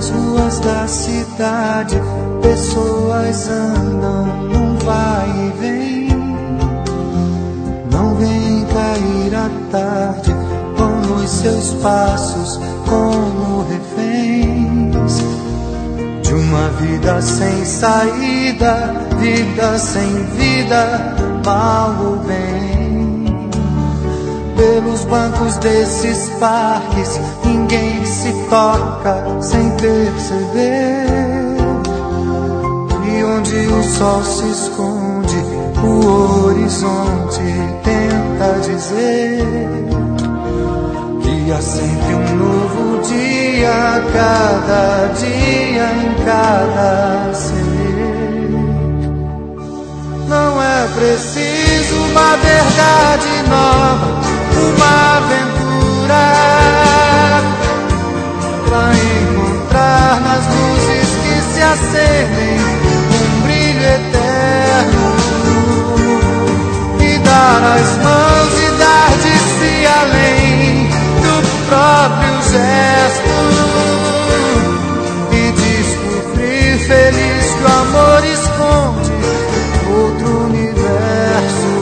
Nas ruas da cidade, pessoas andam num vai e vem. Não vem cair a tarde com os seus passos como reféns de uma vida sem saída, vida sem vida, mal ou bem. Pelos bancos desses parques, ninguém se toca sem perceber. E onde o sol se esconde, o horizonte tenta dizer que há sempre um novo dia, cada dia em cada ser. Não é preciso uma verdade nova, uma aventura pra encontrar nas luzes que se acendem um brilho eterno, e dar as mãos e dar de si além do próprio gesto, e descobrir feliz que o amor esconde outro universo.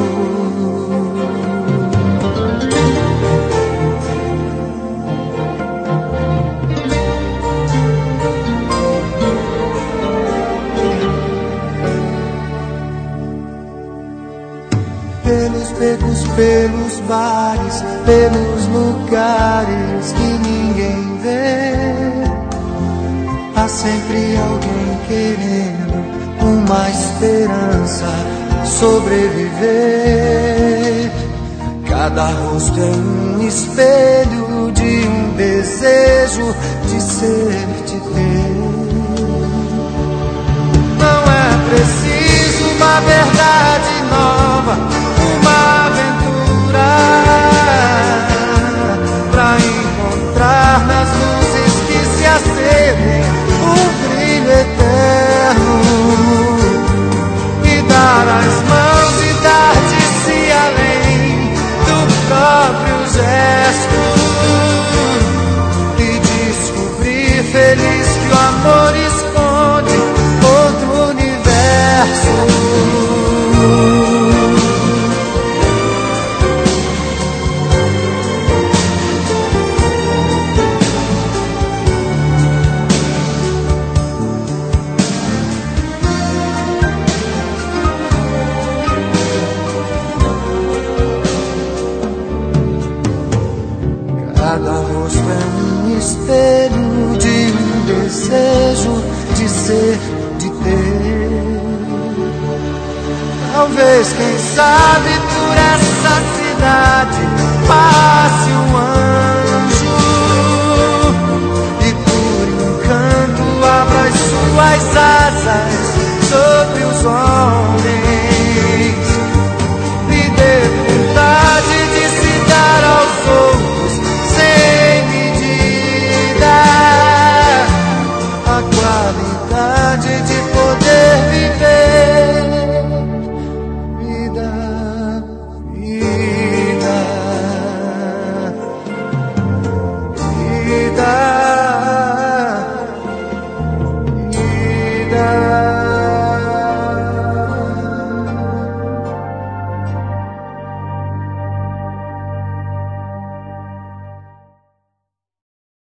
Pelos becos, pelos bares, pelos lugares que ninguém vê, há sempre alguém querendo uma esperança sobreviver. Cada rosto é um espelho de um desejo de ser, de ter. Não é preciso uma verdade nova, uma aventura pra encontrar nas luzes que se acendem um brilho eterno, e dar as mãos e dar de si além do próprio gesto, e descobrir feliz que o amor esconde outro universo. Cada rosto é um espelho de um desejo de ser, de ter. Talvez, quem sabe, por essa cidade passe um